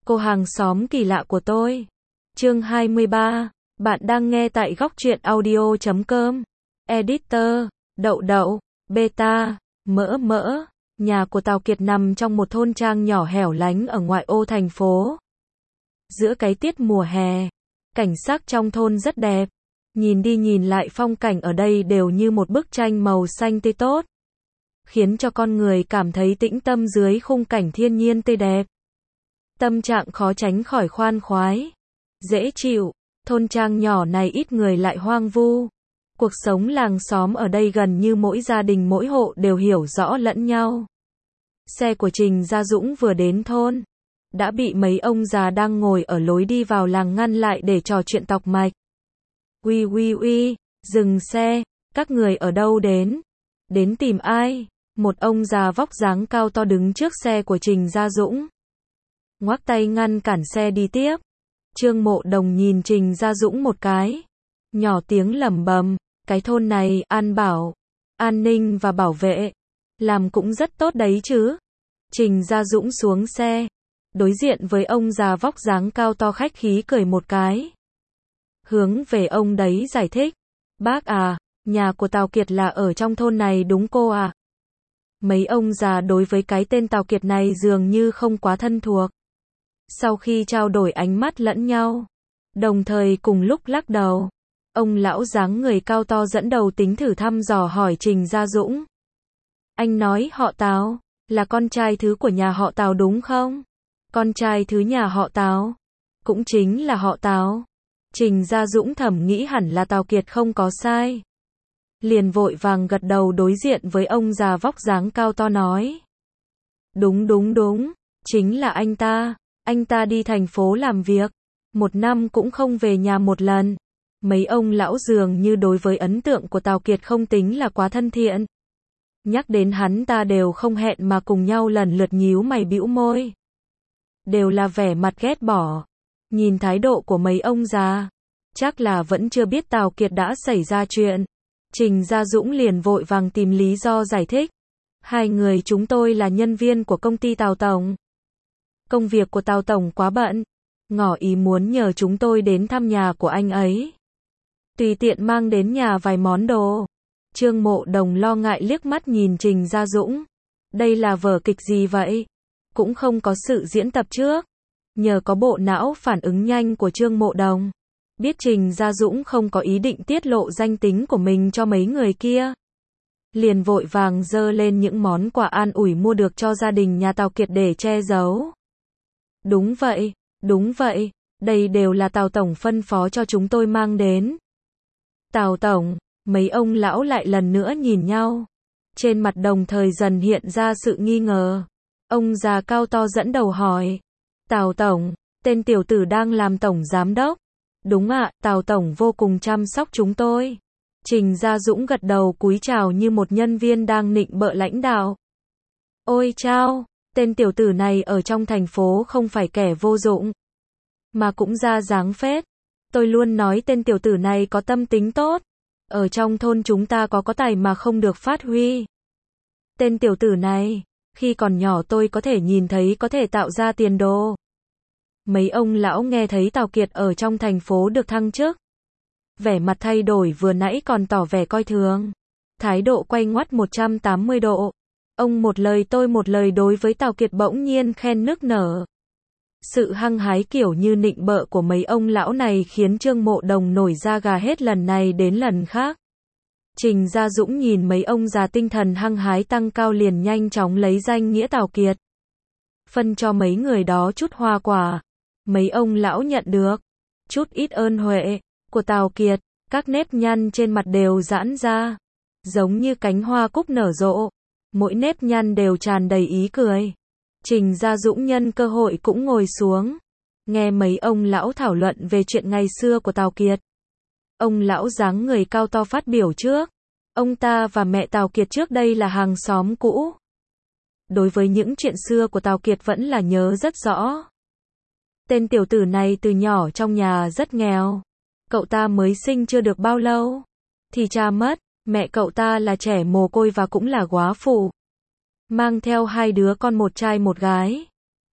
Cô hàng xóm kỳ lạ của tôi. Chương 23. Bạn đang nghe tại góc truyện audio.com. Editor, Đậu Đậu, Beta, Mỡ Mỡ. Nhà của Tào Kiệt nằm trong một thôn trang nhỏ hẻo lánh ở ngoại ô thành phố. Giữa cái tiết mùa hè, cảnh sắc trong thôn rất đẹp. Nhìn đi nhìn lại phong cảnh ở đây đều như một bức tranh màu xanh tươi tốt, khiến cho con người cảm thấy tĩnh tâm dưới khung cảnh thiên nhiên tươi đẹp. Tâm trạng khó tránh khỏi khoan khoái, dễ chịu. Thôn trang nhỏ này ít người lại hoang vu. Cuộc sống làng xóm ở đây gần như mỗi gia đình mỗi hộ đều hiểu rõ lẫn nhau. Xe của Trình Gia Dũng vừa đến thôn, đã bị mấy ông già đang ngồi ở lối đi vào làng ngăn lại để trò chuyện tọc mạch. Uy uy uy, dừng xe, các người ở đâu đến? Đến tìm ai? Một ông già vóc dáng cao to đứng trước xe của Trình Gia Dũng, ngoắc tay ngăn cản xe đi tiếp. Trương Mộ Đồng nhìn Trình Gia Dũng một cái, nhỏ tiếng lẩm bẩm, cái thôn này, an bảo, an ninh và bảo vệ, làm cũng rất tốt đấy chứ. Trình Gia Dũng xuống xe, đối diện với ông già vóc dáng cao to khách khí cười một cái. Hướng về ông đấy giải thích, bác à, nhà của Tào Kiệt là ở trong thôn này đúng cô à? Mấy ông già đối với cái tên Tào Kiệt này dường như không quá thân thuộc. Sau khi trao đổi ánh mắt lẫn nhau, đồng thời cùng lúc lắc đầu, ông lão dáng người cao to dẫn đầu tính thử thăm dò hỏi Trình Gia Dũng. Anh nói họ Tào, là con trai thứ của nhà họ Tào đúng không? Con trai thứ nhà họ Tào? Cũng chính là họ Tào. Trình Gia Dũng thầm nghĩ hẳn là Tào Kiệt không có sai. Liền vội vàng gật đầu đối diện với ông già vóc dáng cao to nói. Đúng đúng đúng, chính là anh ta đi thành phố làm việc, một năm cũng không về nhà một lần. Mấy ông lão dường như đối với ấn tượng của Tào Kiệt không tính là quá thân thiện. Nhắc đến hắn ta đều không hẹn mà cùng nhau lần lượt nhíu mày bĩu môi. Đều là vẻ mặt ghét bỏ. Nhìn thái độ của mấy ông già, chắc là vẫn chưa biết Tào Kiệt đã xảy ra chuyện. Trình Gia Dũng liền vội vàng tìm lý do giải thích. Hai người chúng tôi là nhân viên của công ty Tào Tổng. Công việc của Tào Tổng quá bận, ngỏ ý muốn nhờ chúng tôi đến thăm nhà của anh ấy. Tùy tiện mang đến nhà vài món đồ. Trương Mộ Đồng lo ngại liếc mắt nhìn Trình Gia Dũng. Đây là vở kịch gì vậy? Cũng không có sự diễn tập trước. Nhờ có bộ não phản ứng nhanh của Trương Mộ Đồng, biết Trình Gia Dũng không có ý định tiết lộ danh tính của mình cho mấy người kia, liền vội vàng dơ lên những món quà an ủi mua được cho gia đình nhà Tào Kiệt để che giấu. Đúng vậy, đây đều là Tào Tổng phân phó cho chúng tôi mang đến. Tào Tổng, mấy ông lão lại lần nữa nhìn nhau. Trên mặt đồng thời dần hiện ra sự nghi ngờ. Ông già cao to dẫn đầu hỏi. Tào Tổng, tên tiểu tử đang làm Tổng Giám Đốc. Đúng ạ, Tào Tổng vô cùng chăm sóc chúng tôi. Trình Gia Dũng gật đầu cúi chào như một nhân viên đang nịnh bợ lãnh đạo. Ôi chao, tên tiểu tử này ở trong thành phố không phải kẻ vô dụng, mà cũng ra dáng phết. Tôi luôn nói tên tiểu tử này có tâm tính tốt. Ở trong thôn chúng ta có tài mà không được phát huy. Tên tiểu tử này, khi còn nhỏ tôi có thể nhìn thấy có thể tạo ra tiền đồ. Mấy ông lão nghe thấy Tào Kiệt ở trong thành phố được thăng chức, vẻ mặt thay đổi, vừa nãy còn tỏ vẻ coi thường, thái độ quay ngoắt 180 độ. Ông một lời tôi một lời đối với Tào Kiệt bỗng nhiên khen nức nở. Sự hăng hái kiểu như nịnh bợ của mấy ông lão này khiến Trương Mộ Đồng nổi da gà hết lần này đến lần khác. Trình Gia Dũng nhìn mấy ông già tinh thần hăng hái tăng cao liền nhanh chóng lấy danh nghĩa Tào Kiệt, phân cho mấy người đó chút hoa quả. Mấy ông lão nhận được chút ít ơn huệ của Tào Kiệt, các nếp nhăn trên mặt đều giãn ra, giống như cánh hoa cúc nở rộ, mỗi nếp nhăn đều tràn đầy ý cười. Trình Gia Dũng nhân cơ hội cũng ngồi xuống, nghe mấy ông lão thảo luận về chuyện ngày xưa của Tào Kiệt. Ông lão dáng người cao to phát biểu trước. Ông ta và mẹ Tào Kiệt trước đây là hàng xóm cũ. Đối với những chuyện xưa của Tào Kiệt vẫn là nhớ rất rõ. Tên tiểu tử này từ nhỏ trong nhà rất nghèo. Cậu ta mới sinh chưa được bao lâu thì cha mất, mẹ cậu ta là trẻ mồ côi và cũng là góa phụ, mang theo hai đứa con, một trai một gái.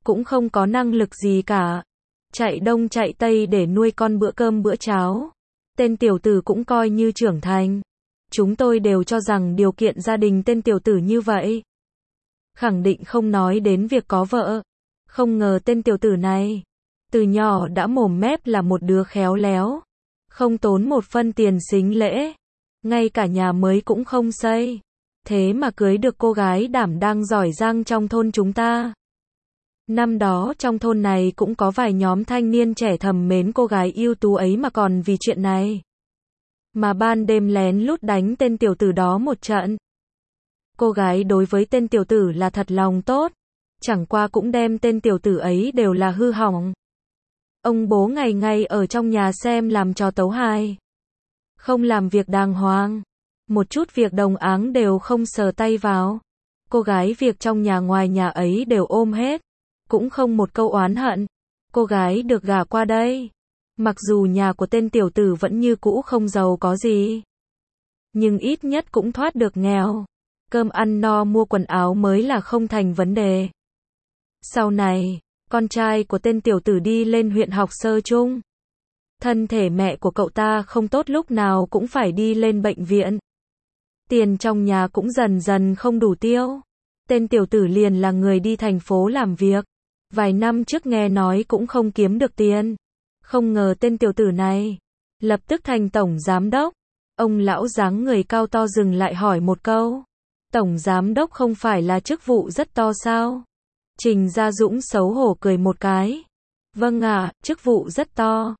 cũng không có năng lực gì cả. Chạy đông chạy tây để nuôi con bữa cơm bữa cháo. Tên tiểu tử cũng coi như trưởng thành. Chúng tôi đều cho rằng điều kiện gia đình tên tiểu tử như vậy khẳng định không nói đến việc có vợ. Không ngờ tên tiểu tử này từ nhỏ đã mồm mép là một đứa khéo léo, không tốn một phân tiền sính lễ, ngay cả nhà mới cũng không xây. Thế mà cưới được cô gái đảm đang giỏi giang trong thôn chúng ta. Năm đó trong thôn này cũng có vài nhóm thanh niên trẻ thầm mến cô gái ưu tú ấy mà còn vì chuyện này mà ban đêm lén lút đánh tên tiểu tử đó một trận. Cô gái đối với tên tiểu tử là thật lòng tốt, chẳng qua cũng đem tên tiểu tử ấy đều là hư hỏng. Ông bố ngày ngày ở trong nhà xem làm trò tấu hài, không làm việc đàng hoàng, một chút việc đồng áng đều không sờ tay vào. Cô gái việc trong nhà ngoài nhà ấy đều ôm hết, cũng không một câu oán hận. Cô gái được gả qua đây, mặc dù nhà của tên tiểu tử vẫn như cũ không giàu có gì, nhưng ít nhất cũng thoát được nghèo. Cơm ăn no mua quần áo mới là không thành vấn đề. Sau này, con trai của tên tiểu tử đi lên huyện học sơ chung. Thân thể mẹ của cậu ta không tốt, lúc nào cũng phải đi lên bệnh viện. Tiền trong nhà cũng dần dần không đủ tiêu. Tên tiểu tử liền là người đi thành phố làm việc. Vài năm trước nghe nói cũng không kiếm được tiền. Không ngờ tên tiểu tử này lập tức thành tổng giám đốc. Ông lão dáng người cao to dừng lại hỏi một câu. Tổng giám đốc không phải là chức vụ rất to sao? Trình Gia Dũng xấu hổ cười một cái. Vâng ạ, chức vụ rất to.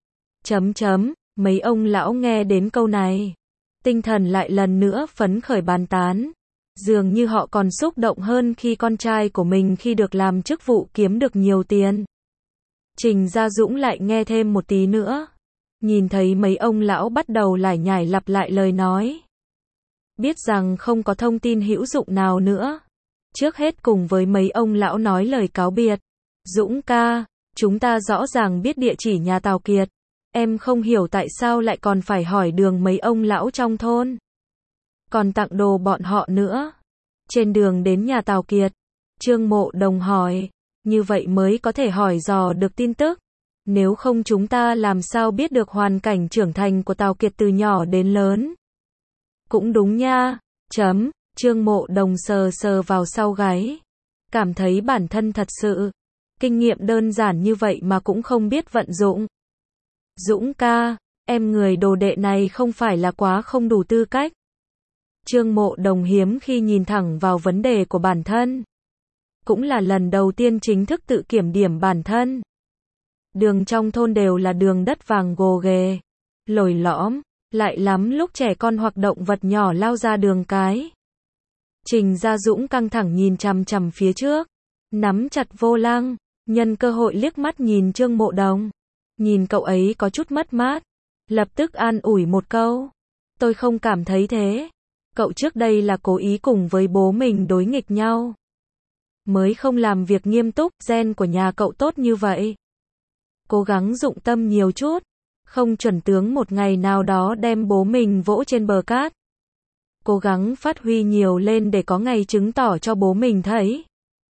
Mấy ông lão nghe đến câu này, tinh thần lại lần nữa phấn khởi bàn tán. Dường như họ còn xúc động hơn khi con trai của mình khi được làm chức vụ kiếm được nhiều tiền. Trình Gia Dũng lại nghe thêm một tí nữa. Nhìn thấy mấy ông lão bắt đầu lải nhải lặp lại lời nói. Biết rằng không có thông tin hữu dụng nào nữa. Trước hết cùng với mấy ông lão nói lời cáo biệt. Dũng ca, chúng ta rõ ràng biết địa chỉ nhà Tào Kiệt. Em không hiểu tại sao lại còn phải hỏi đường mấy ông lão trong thôn. Còn tặng đồ bọn họ nữa. Trên đường đến nhà Tào Kiệt, Trương Mộ Đồng hỏi. Như vậy mới có thể hỏi dò được tin tức. Nếu không chúng ta làm sao biết được hoàn cảnh trưởng thành của Tào Kiệt từ nhỏ đến lớn. Cũng đúng nha. Trương Mộ Đồng sờ sờ vào sau gáy. Cảm thấy bản thân thật sự kinh nghiệm đơn giản như vậy mà cũng không biết vận dụng. Dũng ca, em người đồ đệ này không phải là quá không đủ tư cách. Trương Mộ Đồng hiếm khi nhìn thẳng vào vấn đề của bản thân. Cũng là lần đầu tiên chính thức tự kiểm điểm bản thân. Đường trong thôn đều là đường đất vàng gồ ghề, lồi lõm, lại lắm lúc trẻ con hoặc động vật nhỏ lao ra đường cái. Trình Gia Dũng căng thẳng nhìn chằm chằm phía trước, nắm chặt vô lăng, nhân cơ hội liếc mắt nhìn Trương Mộ Đồng. Nhìn cậu ấy có chút mất mát, lập tức an ủi một câu. Tôi không cảm thấy thế. Cậu trước đây là cố ý cùng với bố mình đối nghịch nhau, mới không làm việc nghiêm túc. Gen của nhà cậu tốt như vậy, cố gắng dụng tâm nhiều chút, không chuẩn tướng một ngày nào đó đem bố mình vỗ trên bờ cát. Cố gắng phát huy nhiều lên để có ngày chứng tỏ cho bố mình thấy.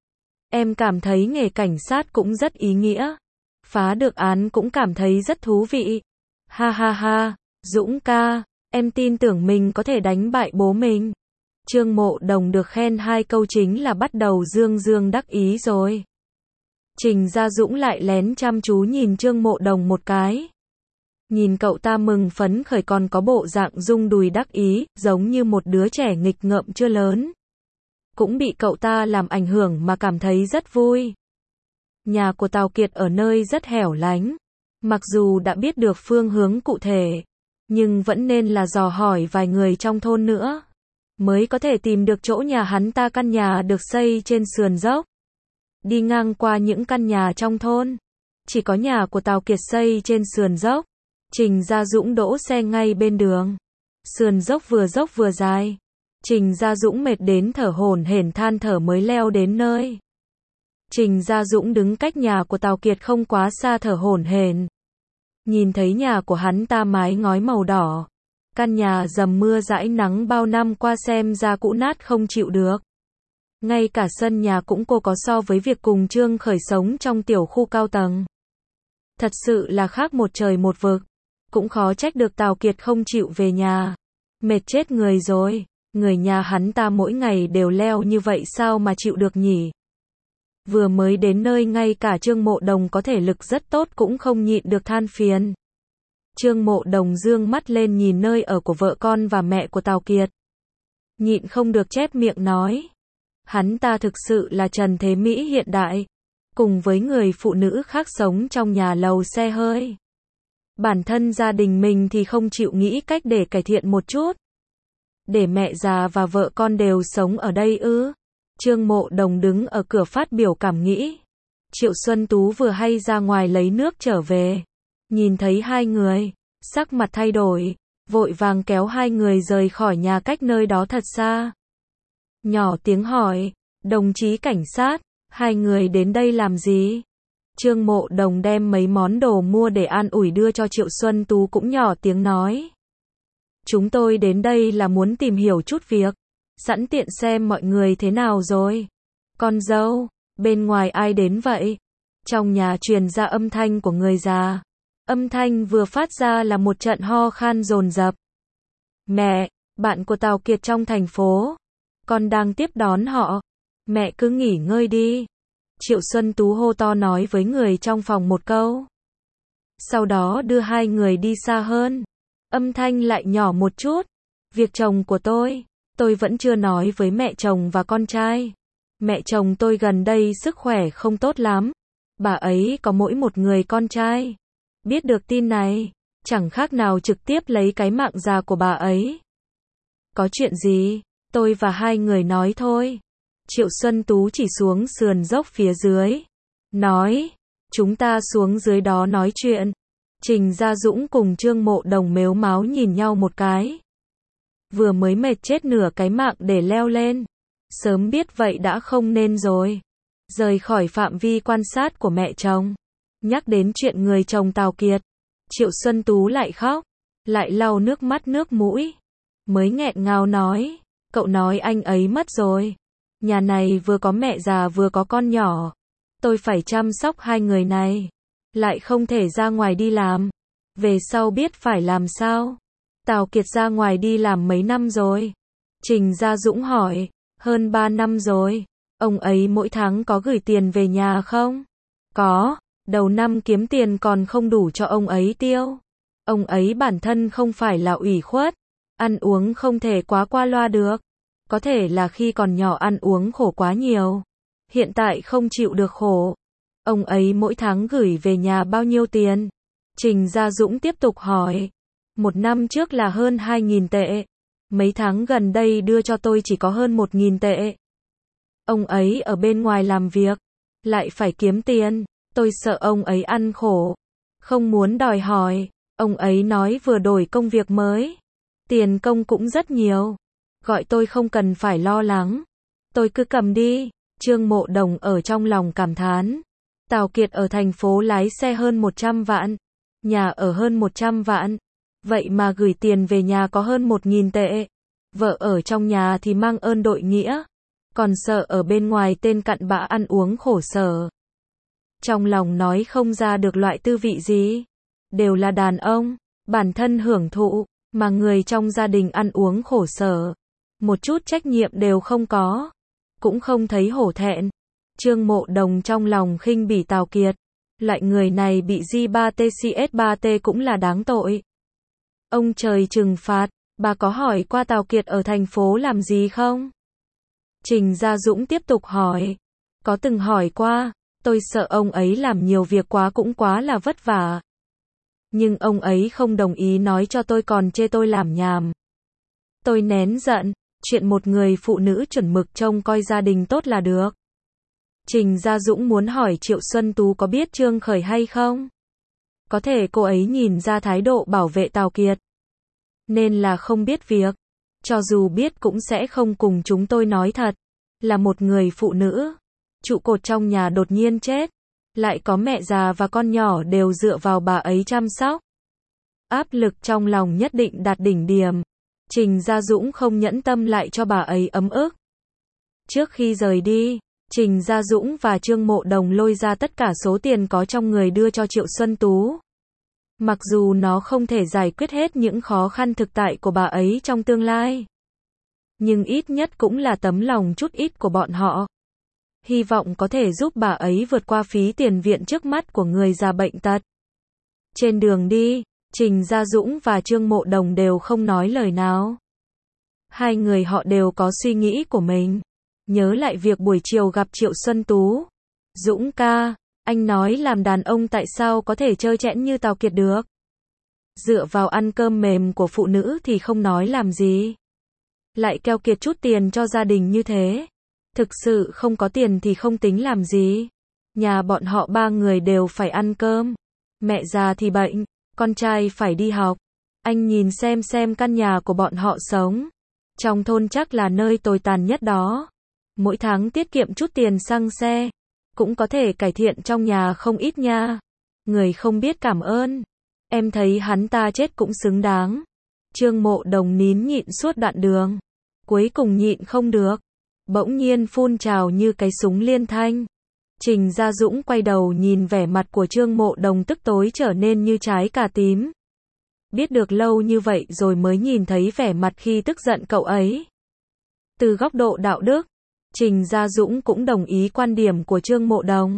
Em cảm thấy nghề cảnh sát cũng rất ý nghĩa. Phá được án cũng cảm thấy rất thú vị. Ha ha ha, Dũng ca, em tin tưởng mình có thể đánh bại bố mình. Trương Mộ Đồng được khen 2 câu chính là bắt đầu dương dương đắc ý rồi. Trình Gia Dũng lại lén chăm chú nhìn Trương Mộ Đồng một cái. Nhìn cậu ta mừng phấn khởi còn có bộ dạng rung đùi đắc ý, giống như một đứa trẻ nghịch ngợm chưa lớn. Cũng bị cậu ta làm ảnh hưởng mà cảm thấy rất vui. Nhà của Tào Kiệt ở nơi rất hẻo lánh. Mặc dù đã biết được phương hướng cụ thể, nhưng vẫn nên là dò hỏi vài người trong thôn nữa, mới có thể tìm được chỗ nhà hắn ta. Căn nhà được xây trên sườn dốc. Đi ngang qua những căn nhà trong thôn, chỉ có nhà của Tào Kiệt xây trên sườn dốc. Trình Gia Dũng đỗ xe ngay bên đường. Sườn dốc vừa dài. Trình Gia Dũng mệt đến thở hổn hển than thở mới leo đến nơi. Trình Gia Dũng đứng cách nhà của Tào Kiệt không quá xa thở hổn hển. Nhìn thấy nhà của hắn ta mái ngói màu đỏ. Căn nhà dầm mưa dãi nắng bao năm qua xem ra cũ nát không chịu được. Ngay cả sân nhà cũng cô có so với việc cùng Trương Khởi sống trong tiểu khu cao tầng. Thật sự là khác một trời một vực. Cũng khó trách được Tào Kiệt không chịu về nhà. Mệt chết người rồi. Người nhà hắn ta mỗi ngày đều leo như vậy sao mà chịu được nhỉ? Vừa mới đến nơi ngay cả Trương Mộ Đồng có thể lực rất tốt cũng không nhịn được than phiền. Trương Mộ Đồng dương mắt lên nhìn nơi ở của vợ con và mẹ của Tào Kiệt. Nhịn không được chép miệng nói. Hắn ta thực sự là trần thế Mỹ hiện đại. Cùng với người phụ nữ khác sống trong nhà lầu xe hơi. Bản thân gia đình mình thì không chịu nghĩ cách để cải thiện một chút. Để mẹ già và vợ con đều sống ở đây ư? Trương Mộ Đồng đứng ở cửa phát biểu cảm nghĩ. Triệu Xuân Tú vừa hay ra ngoài lấy nước trở về. Nhìn thấy hai người, sắc mặt thay đổi, vội vàng kéo hai người rời khỏi nhà cách nơi đó thật xa. Nhỏ tiếng hỏi, đồng chí cảnh sát, hai người đến đây làm gì? Trương Mộ Đồng đem mấy món đồ mua để an ủi đưa cho Triệu Xuân Tú cũng nhỏ tiếng nói. Chúng tôi đến đây là muốn tìm hiểu chút việc, sẵn tiện xem mọi người thế nào rồi. Con dâu, bên ngoài ai đến vậy? Trong nhà truyền ra âm thanh của người già. Âm thanh vừa phát ra là một trận ho khan dồn dập. Mẹ, bạn của Tào Kiệt trong thành phố. Con đang tiếp đón họ. Mẹ cứ nghỉ ngơi đi. Triệu Xuân Tú hô to nói với người trong phòng một câu. Sau đó đưa hai người đi xa hơn. Âm thanh lại nhỏ một chút. Việc chồng của tôi vẫn chưa nói với mẹ chồng và con trai. Mẹ chồng tôi gần đây sức khỏe không tốt lắm. Bà ấy có mỗi một người con trai. Biết được tin này, chẳng khác nào trực tiếp lấy cái mạng già của bà ấy. Có chuyện gì? Tôi và hai người nói thôi. Triệu Xuân Tú chỉ xuống sườn dốc phía dưới. Nói, chúng ta xuống dưới đó nói chuyện. Trình Gia Dũng cùng Trương Mộ Đồng mếu máo nhìn nhau một cái. Vừa mới mệt chết nửa cái mạng để leo lên. Sớm biết vậy đã không nên rồi. Rời khỏi phạm vi quan sát của mẹ chồng. Nhắc đến chuyện người chồng Tào Kiệt. Triệu Xuân Tú lại khóc. Lại lau nước mắt nước mũi. Mới nghẹn ngào nói. Cậu nói anh ấy mất rồi. Nhà này vừa có mẹ già vừa có con nhỏ. Tôi phải chăm sóc hai người này. Lại không thể ra ngoài đi làm. Về sau biết phải làm sao. Tào Kiệt ra ngoài đi làm mấy năm rồi? Trình Gia Dũng hỏi. Hơn 3 năm rồi. Ông ấy mỗi tháng có gửi tiền về nhà không? Có. Đầu năm kiếm tiền còn không đủ cho ông ấy tiêu. Ông ấy bản thân không phải là ủy khuất. Ăn uống không thể quá qua loa được. Có thể là khi còn nhỏ ăn uống khổ quá nhiều. Hiện tại không chịu được khổ. Ông ấy mỗi tháng gửi về nhà bao nhiêu tiền? Trình Gia Dũng tiếp tục hỏi. Một năm trước là hơn 2.000 tệ. Mấy tháng gần đây đưa cho tôi chỉ có hơn 1.000 tệ. Ông ấy ở bên ngoài làm việc. Lại phải kiếm tiền. Tôi sợ ông ấy ăn khổ. Không muốn đòi hỏi. Ông ấy nói vừa đổi công việc mới. Tiền công cũng rất nhiều. Gọi tôi không cần phải lo lắng. Tôi cứ cầm đi. Trương Mộ Đồng ở trong lòng cảm thán. Tào Kiệt ở thành phố lái xe hơn 100 vạn. Nhà ở hơn 100 vạn. Vậy mà gửi tiền về nhà có hơn 1.000 tệ. Vợ ở trong nhà thì mang ơn đội nghĩa. Còn sợ ở bên ngoài tên cặn bã ăn uống khổ sở. Trong lòng nói không ra được loại tư vị gì. Đều là đàn ông. Bản thân hưởng thụ. Mà người trong gia đình ăn uống khổ sở. Một chút trách nhiệm đều không có. Cũng không thấy hổ thẹn. Trương Mộ Đồng trong lòng khinh bỉ Tào Kiệt. Loại người này bị J3TCS3T cũng là đáng tội. Ông trời trừng phạt. Bà có hỏi qua Tào Kiệt ở thành phố làm gì không? Trình Gia Dũng tiếp tục hỏi. Có từng hỏi qua. Tôi sợ ông ấy làm nhiều việc quá cũng quá là vất vả. Nhưng ông ấy không đồng ý nói cho tôi còn chê tôi làm nhảm. Tôi nén giận. Chuyện một người phụ nữ chuẩn mực trông coi gia đình tốt là được. Trình Gia Dũng muốn hỏi Triệu Xuân Tú có biết Trương Khởi hay không? Có thể cô ấy nhìn ra thái độ bảo vệ Tào Kiệt. Nên là không biết việc. Cho dù biết cũng sẽ không cùng chúng tôi nói thật. Là một người phụ nữ. Trụ cột trong nhà đột nhiên chết. Lại có mẹ già và con nhỏ đều dựa vào bà ấy chăm sóc. Áp lực trong lòng nhất định đạt đỉnh điểm. Trình Gia Dũng không nhẫn tâm lại cho bà ấy ấm ức. Trước khi rời đi, Trình Gia Dũng và Trương Mộ Đồng lôi ra tất cả số tiền có trong người đưa cho Triệu Xuân Tú. Mặc dù nó không thể giải quyết hết những khó khăn thực tại của bà ấy trong tương lai, nhưng ít nhất cũng là tấm lòng chút ít của bọn họ. Hy vọng có thể giúp bà ấy vượt qua phí tiền viện trước mắt của người già bệnh tật. Trên đường đi, Trình Gia Dũng và Trương Mộ Đồng đều không nói lời nào. Hai người họ đều có suy nghĩ của mình. Nhớ lại việc buổi chiều gặp Triệu Xuân Tú. Dũng ca, anh nói làm đàn ông tại sao có thể trơ trẽn như Tào Kiệt được? Dựa vào ăn cơm mềm của phụ nữ thì không nói làm gì. Lại keo kiệt chút tiền cho gia đình như thế. Thực sự không có tiền thì không tính làm gì. Nhà bọn họ ba người đều phải ăn cơm. Mẹ già thì bệnh, con trai phải đi học. Anh nhìn xem căn nhà của bọn họ sống. Trong thôn chắc là nơi tồi tàn nhất đó. Mỗi tháng tiết kiệm chút tiền xăng xe, cũng có thể cải thiện trong nhà không ít nha. Người không biết cảm ơn. Em thấy hắn ta chết cũng xứng đáng. Trương Mộ Đồng nín nhịn suốt đoạn đường. Cuối cùng nhịn không được. Bỗng nhiên phun trào như cái súng liên thanh. Trình Gia Dũng quay đầu nhìn vẻ mặt của Trương Mộ Đồng tức tối trở nên như trái cà tím. Biết được lâu như vậy rồi mới nhìn thấy vẻ mặt khi tức giận cậu ấy. Từ góc độ đạo đức, Trình Gia Dũng cũng đồng ý quan điểm của Trương Mộ Đồng.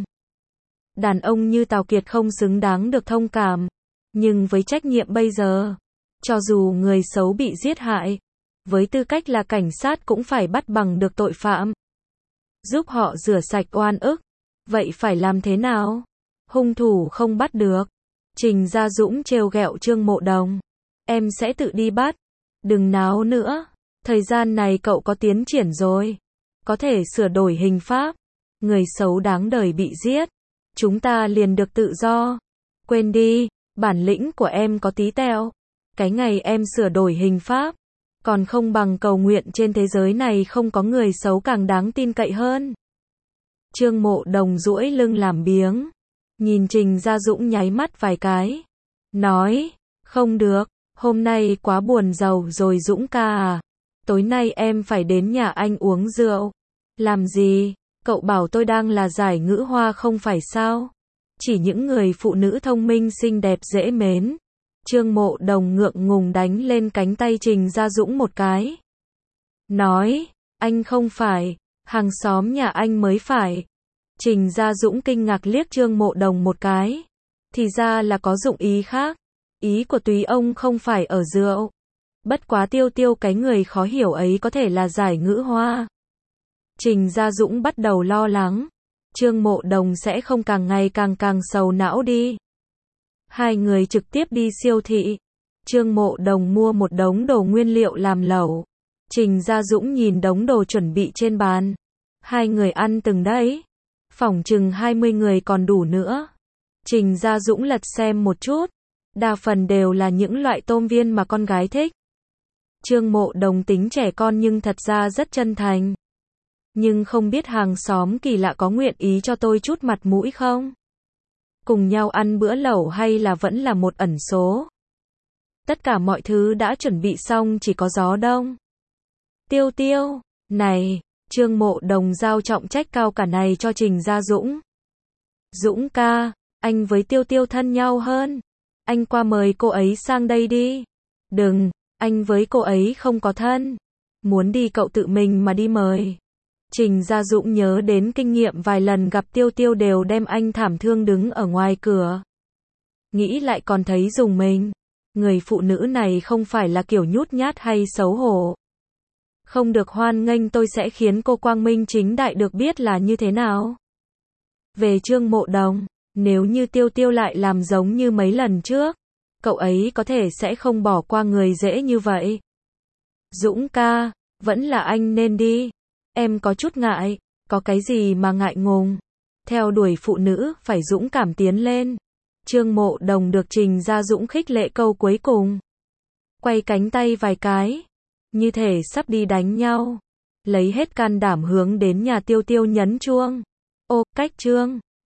Đàn ông như Tào Kiệt không xứng đáng được thông cảm. Nhưng với trách nhiệm bây giờ, cho dù người xấu bị giết hại, với tư cách là cảnh sát cũng phải bắt bằng được tội phạm. Giúp họ rửa sạch oan ức. Vậy phải làm thế nào? Hung thủ không bắt được. Trình Gia Dũng trêu ghẹo Trương Mộ Đồng. Em sẽ tự đi bắt. Đừng náo nữa. Thời gian này cậu có tiến triển rồi. Có thể sửa đổi hình pháp. Người xấu đáng đời bị giết. Chúng ta liền được tự do. Quên đi, bản lĩnh của em có tí teo. Cái ngày em sửa đổi hình pháp, còn không bằng cầu nguyện trên thế giới này không có người xấu càng đáng tin cậy hơn. Trương Mộ Đồng duỗi lưng làm biếng. Nhìn Trình Gia Dũng nháy mắt vài cái. Nói, không được, hôm nay quá buồn giàu rồi Dũng ca à. Tối nay em phải đến nhà anh uống rượu. Làm gì? Cậu bảo tôi đang là giải ngữ hoa không phải sao? Chỉ những người phụ nữ thông minh xinh đẹp dễ mến. Trương Mộ Đồng ngượng ngùng đánh lên cánh tay Trình Gia Dũng một cái. Nói, anh không phải, hàng xóm nhà anh mới phải. Trình Gia Dũng kinh ngạc liếc Trương Mộ Đồng một cái. Thì ra là có dụng ý khác. Ý của túy ông không phải ở rượu. Bất quá Tiêu cái người khó hiểu ấy có thể là giải ngữ hoa. Trình Gia Dũng bắt đầu lo lắng. Trương Mộ Đồng sẽ không càng ngày càng sầu não đi. Hai người trực tiếp đi siêu thị. Trương Mộ Đồng mua một đống đồ nguyên liệu làm lẩu. Trình Gia Dũng nhìn đống đồ chuẩn bị trên bàn. Hai người ăn từng đấy. Phỏng chừng 20 người còn đủ nữa. Trình Gia Dũng lật xem một chút. Đa phần đều là những loại tôm viên mà con gái thích. Trương Mộ Đồng tính trẻ con nhưng thật ra rất chân thành. Nhưng không biết hàng xóm kỳ lạ có nguyện ý cho tôi chút mặt mũi không? Cùng nhau ăn bữa lẩu hay là vẫn là một ẩn số? Tất cả mọi thứ đã chuẩn bị xong chỉ có gió đông. Tiêu, này, Trương Mộ Đồng giao trọng trách cao cả này cho Trình Gia Dũng. Dũng ca, anh với Tiêu thân nhau hơn. Anh qua mời cô ấy sang đây đi. Đừng, anh với cô ấy không có thân. Muốn đi cậu tự mình mà đi mời. Trình Gia Dũng nhớ đến kinh nghiệm vài lần gặp Tiêu đều đem anh thảm thương đứng ở ngoài cửa. Nghĩ lại còn thấy rùng mình. Người phụ nữ này không phải là kiểu nhút nhát hay xấu hổ. Không được hoan nghênh tôi sẽ khiến cô quang minh chính đại được biết là như thế nào. Về Trương Mộ Đồng, nếu như Tiêu lại làm giống như mấy lần trước, cậu ấy có thể sẽ không bỏ qua người dễ như vậy. Dũng ca, vẫn là anh nên đi. Em có chút ngại, có cái gì mà ngại ngùng. Theo đuổi phụ nữ phải dũng cảm tiến lên. Trương Mộ Đồng được Trình Gia Dũng khích lệ câu cuối cùng. Quay cánh tay vài cái, như thể sắp đi đánh nhau. Lấy hết can đảm hướng đến nhà Tiêu nhấn chuông. Ô, cách Trương.